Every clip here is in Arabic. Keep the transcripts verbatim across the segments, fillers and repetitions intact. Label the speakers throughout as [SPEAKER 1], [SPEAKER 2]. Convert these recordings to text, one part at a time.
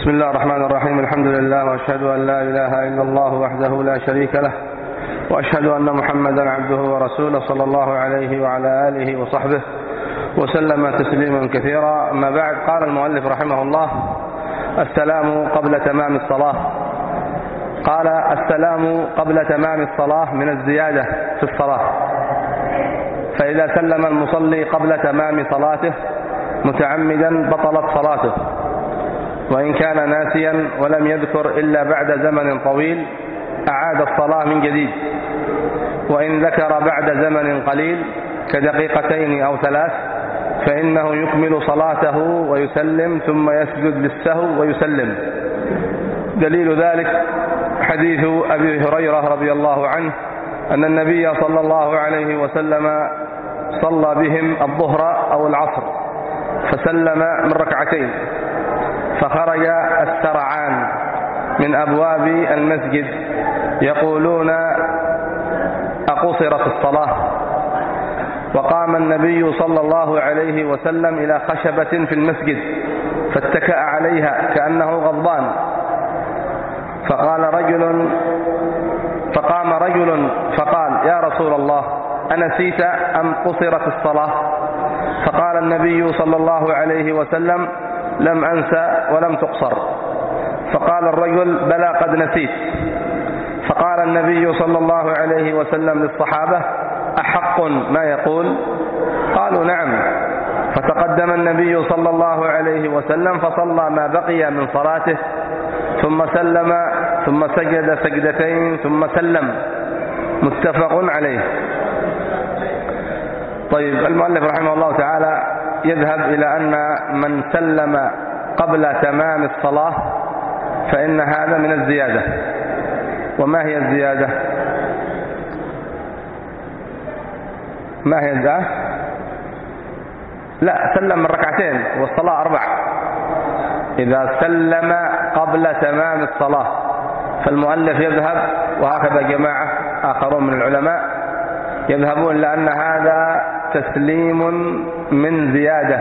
[SPEAKER 1] بسم الله الرحمن الرحيم. الحمد لله، وأشهد أن لا إله إلا الله وحده لا شريك له، وأشهد أن محمدا عبده ورسوله صلى الله عليه وعلى آله وصحبه وسلم تسليما كثيرا. أما بعد، قال المؤلف رحمه الله: السلام قبل تمام الصلاة. قال: السلام قبل تمام الصلاة من الزيادة في الصلاة، فإذا سلم المصلي قبل تمام صلاته متعمدا بطلت صلاته، وإن كان ناسيا ولم يذكر إلا بعد زمن طويل أعاد الصلاة من جديد، وإن ذكر بعد زمن قليل كدقيقتين أو ثلاث فإنه يكمل صلاته ويسلم ثم يسجد للسهو ويسلم. دليل ذلك حديث أبي هريرة رضي الله عنه أن النبي صلى الله عليه وسلم صلى بهم الظهر أو العصر فسلم من ركعتين، فخرج السرعان من أبواب المسجد يقولون: أقصرت الصلاة؟ وقام النبي صلى الله عليه وسلم إلى خشبة في المسجد فاتكأ عليها كأنه غضبان، فقال رجل فقام رجل فقال: يا رسول الله، أنسيت أم قصرت الصلاة؟ فقال النبي صلى الله عليه وسلم: لم أنسى ولم تقصر. فقال الرجل: بلى قد نسيت. فقال النبي صلى الله عليه وسلم للصحابة: أحق ما يقول؟ قالوا: نعم. فتقدم النبي صلى الله عليه وسلم فصلى ما بقي من صلاته ثم سلم ثم سجد سجدتين ثم سلم، متفق عليه. طيب، المؤلف رحمه الله تعالى يذهب إلى أن من سلم قبل تمام الصلاة فإن هذا من الزيادة. وما هي الزيادة؟ ما هي الزيادة؟ لا، سلم من ركعتين والصلاة أربع. إذا سلم قبل تمام الصلاة فالمؤلف يذهب، وهكذا جماعة آخرون من العلماء يذهبون لأن هذا تسليم من زيادة.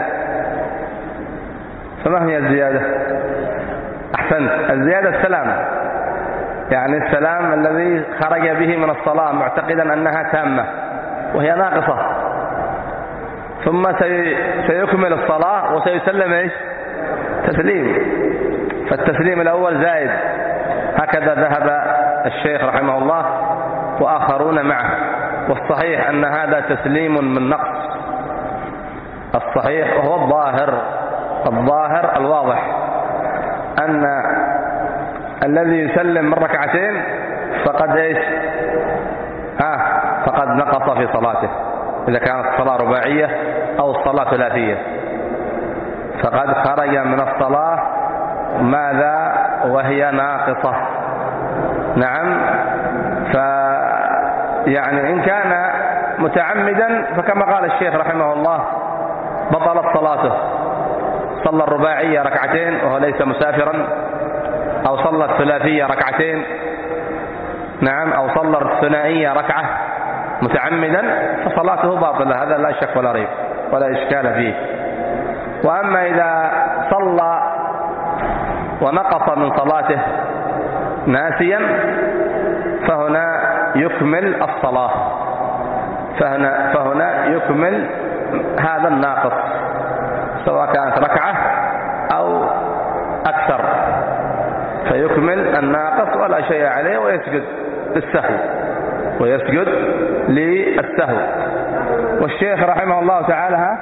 [SPEAKER 1] فما هي الزيادة؟ أحسنت، الزيادة السلام، يعني السلام الذي خرج به من الصلاة معتقدا أنها تامة وهي ناقصة، ثم سيكمل الصلاة وسيسلم إيش؟ تسليم. فالتسليم الأول زائد. هكذا ذهب الشيخ رحمه الله وآخرون معه، والصحيح أن هذا تسليم من نقص. الصحيح وهو الظاهر الظاهر الواضح أن الذي يسلم من ركعتين فقد إيش؟ ها فقد نقص في صلاته، إذا كانت الصلاة رباعية أو الصلاة ثلاثية فقد خرج من الصلاة ماذا وهي ناقصة. نعم. ف يعني إن كان متعمدا فكما قال الشيخ رحمه الله بطلت صلاته، صلى الرباعية ركعتين وهو ليس مسافرا، أو صلى الثلاثية ركعتين، نعم، أو صلى الثنائية ركعة متعمدا، فصلاته باطلة، هذا لا شك ولا ريب ولا إشكال فيه. وأما إذا صلى ونقص من صلاته ناسيا فهنا يكمل الصلاة، فهنا, فهنا يكمل هذا الناقص سواء كانت ركعة أو أكثر، فيكمل الناقص ولا شيء عليه ويسجد للسهو ويسجد للسهو. والشيخ رحمه الله تعالى ها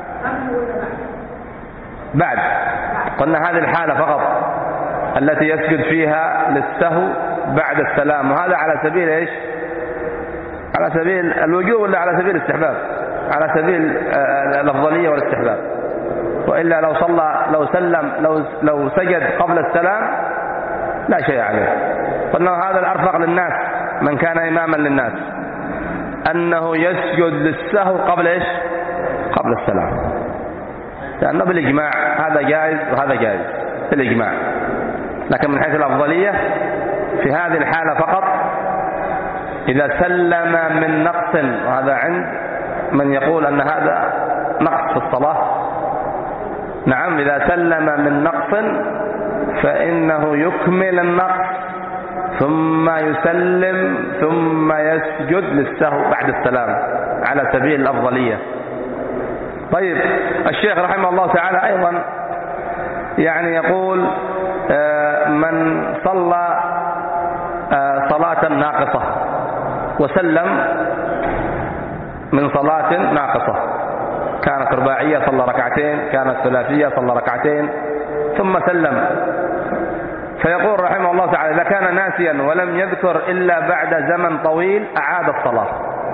[SPEAKER 1] بعد قلنا هذه الحالة فقط التي يسجد فيها للسهو بعد السلام، وهذا على سبيل إيش؟ على سبيل الوجوب ولا على سبيل الاستحباب؟ على سبيل الأفضلية والاستحباب. وإلا لو صلى لو سلم لو لو سجد قبل السلام لا شيء عليه. قلنا هذا الأرفق للناس من كان إماما للناس أنه يسجد للسهو قبل إيش؟ قبل السلام، لأنه بالإجماع هذا جائز وهذا جائز بالإجماع. لكن من حيث الأفضلية في هذه الحالة فقط إذا سلم من نقص، وهذا عند من يقول أن هذا نقص في الصلاة. نعم، إذا سلم من نقص فإنه يكمل النقص ثم يسلم ثم يسجد للسهو بعد السلام على سبيل الأفضلية. طيب الشيخ رحمه الله تعالى أيضا يعني يقول من صلى صلاة ناقصة وسلم من صلاة ناقصة، كانت رباعية صلى ركعتين، كانت ثلاثية صلى ركعتين ثم سلم، فيقول رحمه الله تعالى إذا كان ناسيا ولم يذكر إلا بعد زمن طويل أعاد الصلاة.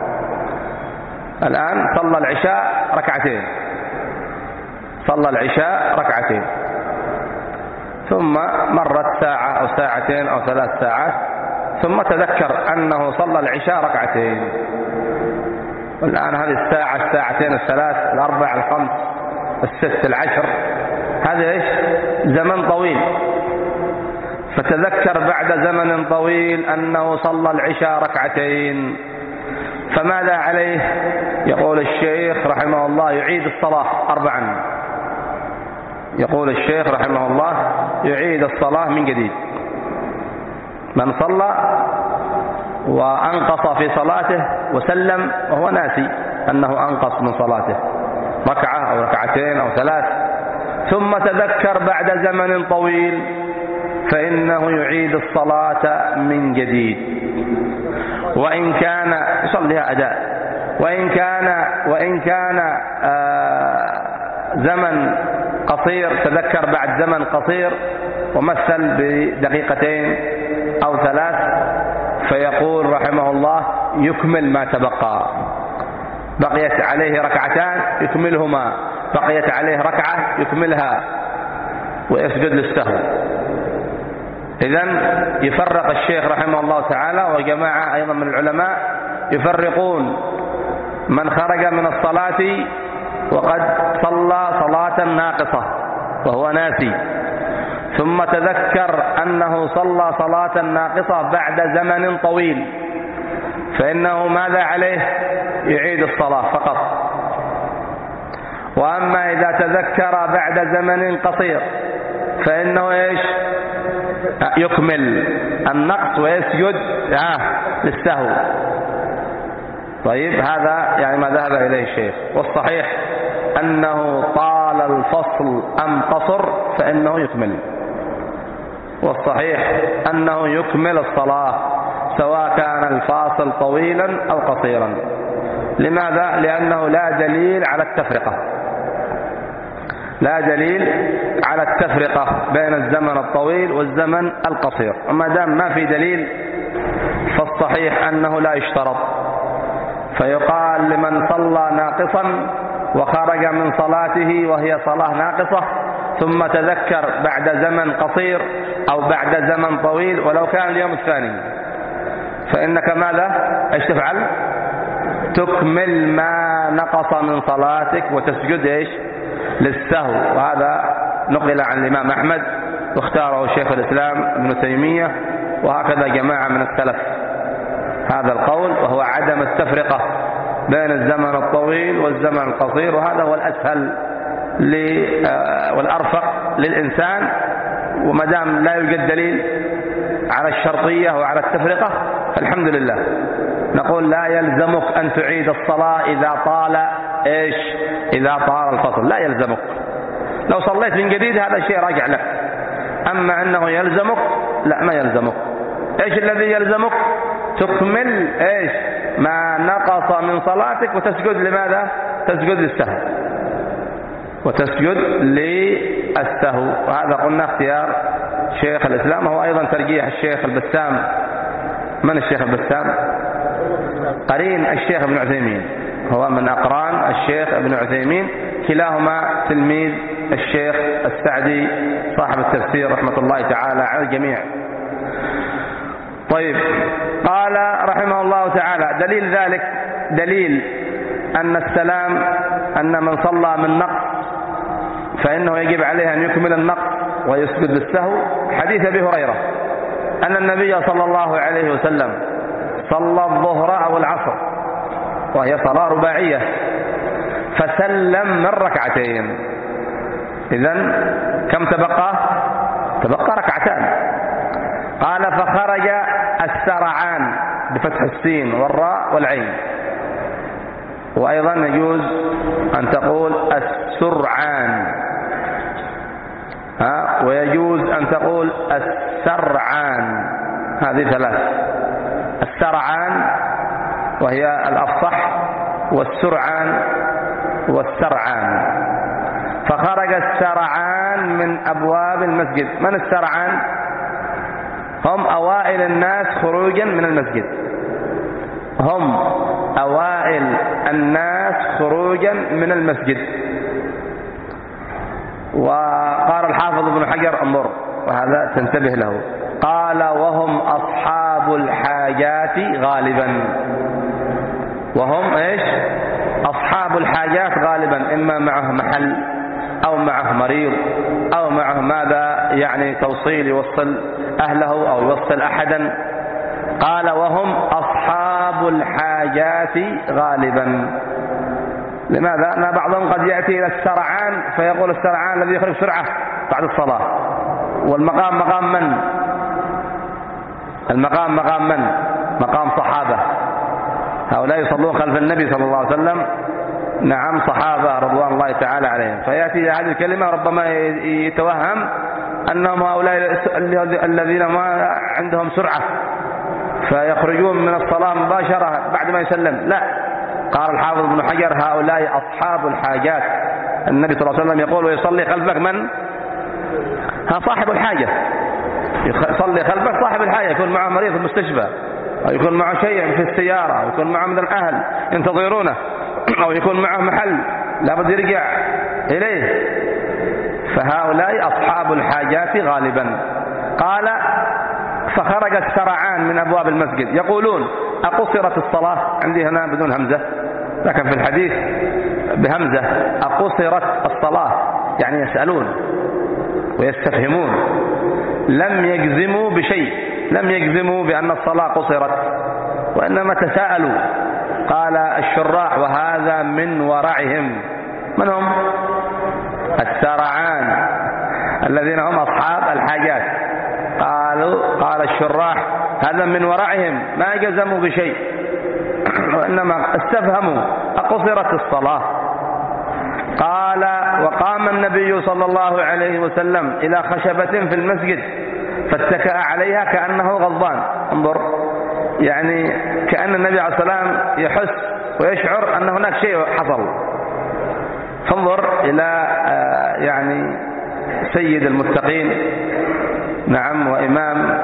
[SPEAKER 1] الآن صلى العشاء ركعتين، صلى العشاء ركعتين ثم مرت ساعة أو ساعتين أو ثلاث ساعات ثم تذكر أنه صلى العشاء ركعتين. والآن هذه الساعة الساعتين الثلاث الأربع الخمس الست العشر هذا إيش؟ زمن طويل. فتذكر بعد زمن طويل أنه صلى العشاء ركعتين، فماذا عليه؟ يقول الشيخ رحمه الله يعيد الصلاة أربعا. يقول الشيخ رحمه الله يعيد الصلاة من جديد. من صلى وأنقص في صلاته وسلم وهو ناسي أنه أنقص من صلاته ركعة أو ركعتين أو ثلاث، ثم تذكر بعد زمن طويل فإنه يعيد الصلاة من جديد، وإن كان يصليها أداء، وإن كان وإن كان آه زمن قصير تذكر بعد زمن قصير ومثل بدقيقتين أو ثلاث، فيقول رحمه الله يكمل ما تبقى. بقيت عليه ركعتان يكملهما، بقيت عليه ركعة يكملها ويسجد للسهو. إذن يفرق الشيخ رحمه الله تعالى وجماعة أيضا من العلماء يفرقون من خرج من الصلاة وقد صلى صلاة ناقصة وهو ناسي ثم تذكر أنه صلى صلاة ناقصة بعد زمن طويل، فإنه ماذا عليه؟ يعيد الصلاة فقط. وأما إذا تذكر بعد زمن قصير فإنه إيش؟ يكمل النقص ويسجد للسهو. طيب هذا يعني ما ذهب إليه الشيخ. والصحيح أنه طال الفصل أم قصر فإنه يكمل، والصحيح أنه يكمل الصلاة سواء كان الفاصل طويلا أو قصيرا. لماذا؟ لأنه لا دليل على التفرقة، لا دليل على التفرقة بين الزمن الطويل والزمن القصير. وما دام ما في دليل فالصحيح أنه لا يشترط. فيقال لمن صلى ناقصا وخرج من صلاته وهي صلاة ناقصة ثم تذكر بعد زمن قصير أو بعد زمن طويل ولو كان اليوم الثاني، فإنك ماذا؟ ايش تفعل؟ تكمل ما نقص من صلاتك وتسجد ايش؟ للسهو. وهذا نقل عن الإمام أحمد واختاره شيخ الإسلام ابن تيمية وهكذا جماعة من السلف هذا القول، وهو عدم التفرقة بين الزمن الطويل والزمن القصير، وهذا هو الأسهل والأرفق للإنسان. وما دام لا يوجد دليل على الشرطية وعلى التفرقة فالحمد لله نقول لا يلزمك أن تعيد الصلاة إذا طال إيش؟ إذا طال الفصل لا يلزمك. لو صليت من جديد هذا شيء راجع لك، أما أنه يلزمك لا ما يلزمك. إيش الذي يلزمك؟ تكمل إيش؟ ما نقص من صلاتك وتسجد لماذا؟ تسجد للسهو، وتسجد للسهو. وهذا قلنا اختيار شيخ الإسلام، وهو أيضا ترجيح الشيخ البسام. من الشيخ البسام؟ قرين الشيخ ابن عثيمين، هو من أقران الشيخ ابن عثيمين، كلاهما تلميذ الشيخ السعدي صاحب التفسير رحمة الله تعالى على الجميع. طيب قال رحمه الله تعالى دليل ذلك، دليل أن السلام أن من صلى من نقص فإنه يجب عليه أن يكمل النقص ويسجد للسهو حديث أبي هريرة أن النبي صلى الله عليه وسلم صلى الظهر أو العصر وهي صلاة رباعية فسلم من ركعتين. إذن كم تبقى؟ تبقى ركعتان. قال فخرج السرعان بفتح السين والراء والعين، وأيضا يجوز أن تقول السرعان، ها، ويجوز أن تقول السرعان، هذه ثلاث: السرعان وهي الأفصح، والسرعان والسرعان. فخرج السرعان من أبواب المسجد. من السرعان؟ هم أوائل الناس خروجا من المسجد، هم أوائل الناس خروجا من المسجد. وقال الحافظ ابن حجر، انظر وهذا تنتبه له، قال وهم أصحاب الحاجات غالبا. وهم إيش؟ أصحاب الحاجات غالبا، إما معه محل أو معه مريض أو معه ماذا يعني توصيل يوصل أهله أو يوصل أحدا. قال وهم أصحاب الحاجات غالبا. لماذا؟ أن بعضهم قد يأتي إلى السرعان فيقول السرعان الذي يخرج بسرعة بعد الصلاة، والمقام مقام من؟ المقام مقام من؟ مقام صحابة، هؤلاء يصلون خلف النبي صلى الله عليه وسلم، نعم، صحابة رضوان الله تعالى عليهم. فيأتي هذه الكلمة ربما يتوهم أنهم هؤلاء الذين ما عندهم سرعة فيخرجون من الصلاة مباشرة بعد ما يسلم. لا، قال الحافظ ابن حجر هؤلاء أصحاب الحاجات. النبي صلى الله عليه وسلم يقول ويصلي خلفك من؟ ها، صاحب الحاجة. يصلي خلفك صاحب الحاجة، يكون معه مريض في المستشفى، أو يكون معه شيء في السيارة، أو يكون معه من الأهل ينتظرونه، أو يكون معه محل لابد يرجع إليه. فهؤلاء أصحاب الحاجات غالبا. قال فخرج السرعان من أبواب المسجد يقولون أقصرت الصلاة؟ عندي هنا بدون همزة، لكن في الحديث بهمزة. أقصرت الصلاة يعني يسألون ويستفهمون، لم يجزموا بشيء، لم يجزموا بأن الصلاة قصرت، وإنما تساءلوا. قال الشراح وهذا من ورعهم. من هم؟ السرعان الذين هم أصحاب الحاجات. قالوا قال الشراح هذا من ورعهم، ما جزموا بشيء وإنما استفهموا أقصرت الصلاة. قال وقام النبي صلى الله عليه وسلم إلى خشبة في المسجد فاتكأ عليها كأنه غضبان. انظر، يعني كأن النبي عليه الصلاة والسلام يحس ويشعر أن هناك شيء حصل. فانظر إلى يعني سيد المتقين، نعم، وإمام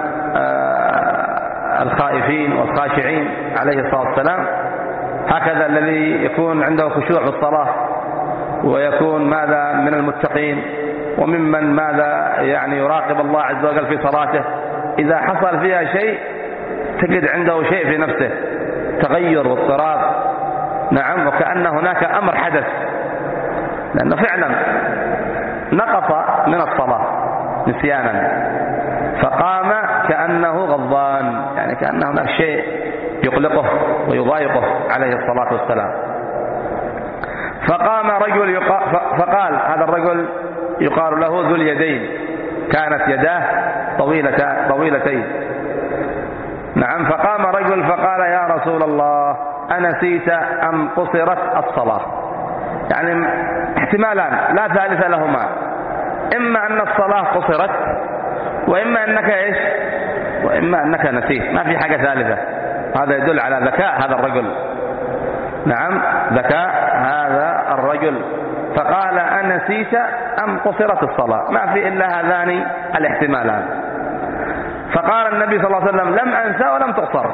[SPEAKER 1] الخائفين والخاشعين عليه الصلاة والسلام، هكذا الذي يكون عنده خشوع في الصلاة ويكون ماذا من المتقين وممن ماذا يعني يراقب الله عز وجل في صلاته، إذا حصل فيها شيء تجد عنده شيء في نفسه، تغير واضطراب، نعم، وكأن هناك أمر حدث، لأنه فعلا نقص من الصلاة نسيانا، فقام كأنه غضبان، يعني كأن هناك شيء يقلقه ويضايقه عليه الصلاة والسلام. فقام رجل يقال فقال هذا الرجل يقال له ذو اليدين، كانت يداه طويلة طويلتين، نعم. فقام رجل فقال يا رسول الله أنسيت أم قصرت الصلاة؟ يعني احتمالان لا ثالث لهما، إما أن الصلاة قصرت، وإما أنك إيش، وإما أنك نسيت، ما في حاجة ثالثة. هذا يدل على ذكاء هذا الرجل، نعم، ذكاء هذا الرجل. فقال أنسيت أم قصرت الصلاة؟ ما في إلا هذان الاحتمالان. فقال النبي صلى الله عليه وسلم لم أنسى ولم تقصر،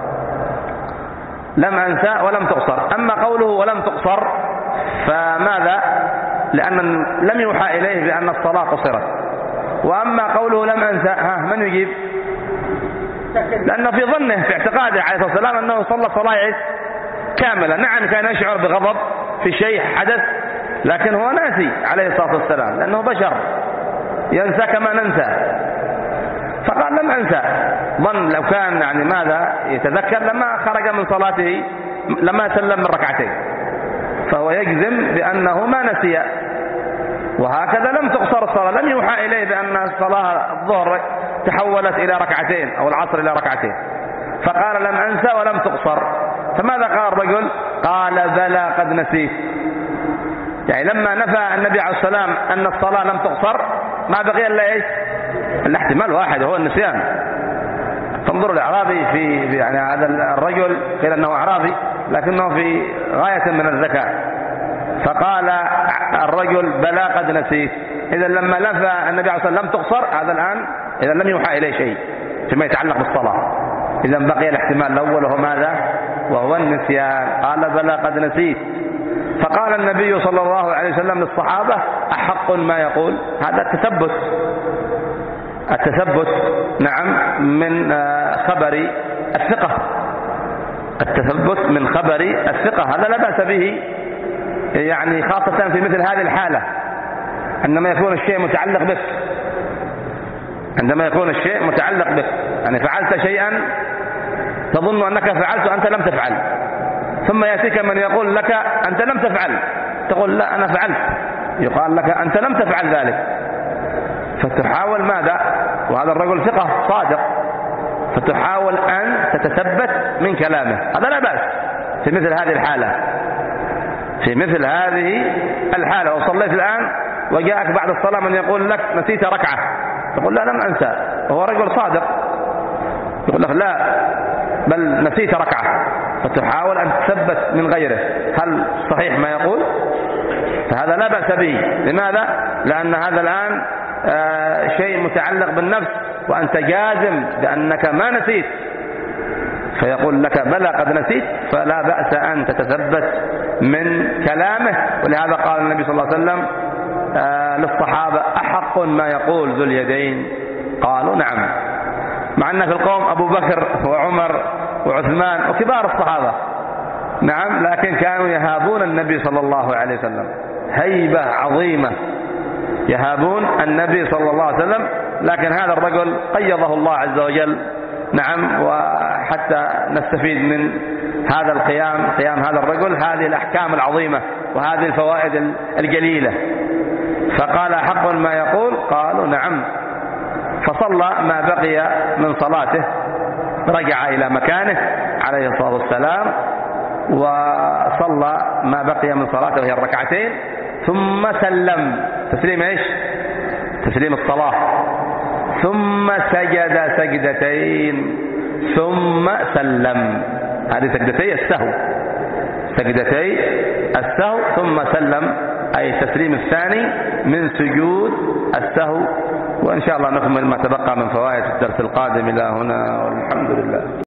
[SPEAKER 1] لم أنسى ولم تقصر. أما قوله ولم تقصر فماذا؟ لأن لم يوحى إليه بأن الصلاة قصرت. وأما قوله لم أنسى، ها من يجيب؟ لأنه في ظنه في اعتقاده عليه الصلاة والسلام أنه صلى صلاة كاملة. نعم كان يشعر بغضب في شيء حدث، لكن هو ناسي عليه الصلاة والسلام، لأنه بشر ينسى كما ننسى. فقال لم أنسى، ظن لو كان يعني ماذا يتذكر لما خرج من صلاته، لما سلم من ركعتين، فهو يجزم بأنه ما نسي، وهكذا لم تقصر الصلاة، لم يوحى إليه بأن الصلاة الظهر تحولت إلى ركعتين أو العصر إلى ركعتين، فقال لم أنسى ولم تقصر. فماذا قال الرجل؟ قال بلى قد نسيت. يعني لما نفى النبي عليه السلام أن الصلاة لم تقصر ما بقي إلا إيش؟ الاحتمال واحد وهو النسيان. فانظروا الأعرابي في يعني هذا الرجل قيل أنه أعرابي لكنه في غاية من الذكاء، فقال الرجل بلى قد نسيت. إذا لما نفى النبي عليه السلام لم تقصر، هذا الآن إذا لم يوحى إليه شيء فيما يتعلق بالصلاة، إذا بقي الاحتمال الأول وهو ماذا؟ وهو النسيان. قال بلى قد نسيت. فقال النبي صلى الله عليه وسلم للصحابة أحق ما يقول. هذا التثبت التثبت نعم من خبر الثقة، التثبت من خبر الثقة هذا لا بأس به، يعني خاصة في مثل هذه الحالة عندما يكون الشيء متعلق بك، عندما يكون الشيء متعلق بك، يعني فعلت شيئا تظن أنك فعلت وأنت لم تفعل، ثم يأتيك من يقول لك أنت لم تفعل، تقول لا أنا فعلت، يقال لك أنت لم تفعل ذلك، فتحاول ماذا؟ وهذا الرجل ثقة صادق، فتحاول أن تتثبت من كلامه، هذا لا بأس في مثل هذه الحالة. في مثل هذه الحالة وصليت الآن وجاءك بعد الصلاة من يقول لك نسيت ركعة، تقول لا لم أنسى، وهو رجل صادق، يقول لك لا بل نسيت ركعة، فتحاول أن تثبت من غيره هل صحيح ما يقول، فهذا لا بأس به. لماذا؟ لأن هذا الآن آه شيء متعلق بالنفس وأنت جازم بأنك ما نسيت، فيقول لك بلى قد نسيت، فلا بأس أن تتثبت من كلامه. ولهذا قال النبي صلى الله عليه وسلم آه للصحابة أحق ما يقول ذو اليدين؟ قالوا نعم. مع أن في القوم أبو بكر وعمر وعثمان وكبار الصحابة نعم، لكن كانوا يهابون النبي صلى الله عليه وسلم هيبة عظيمة، يهابون النبي صلى الله عليه وسلم، لكن هذا الرجل قيضه الله عز وجل نعم، وحتى نستفيد من هذا القيام قيام هذا الرجل هذه الأحكام العظيمة وهذه الفوائد الجليلة. فقال حق ما يقول؟ قالوا نعم. فصلى ما بقي من صلاته، رجع إلى مكانه عليه الصلاة والسلام وصلى ما بقي من صلاته وهي الركعتين، ثم سلم تسليم ايش؟ تسليم الصلاة، ثم سجد سجدتين ثم سلم. هذه سجدتي السهو، سجدتي السهو ثم سلم، أي التسليم الثاني من سجود السهو. وإن شاء الله نكمل ما تبقى من فوائد الدرس القادم. إلى هنا والحمد لله.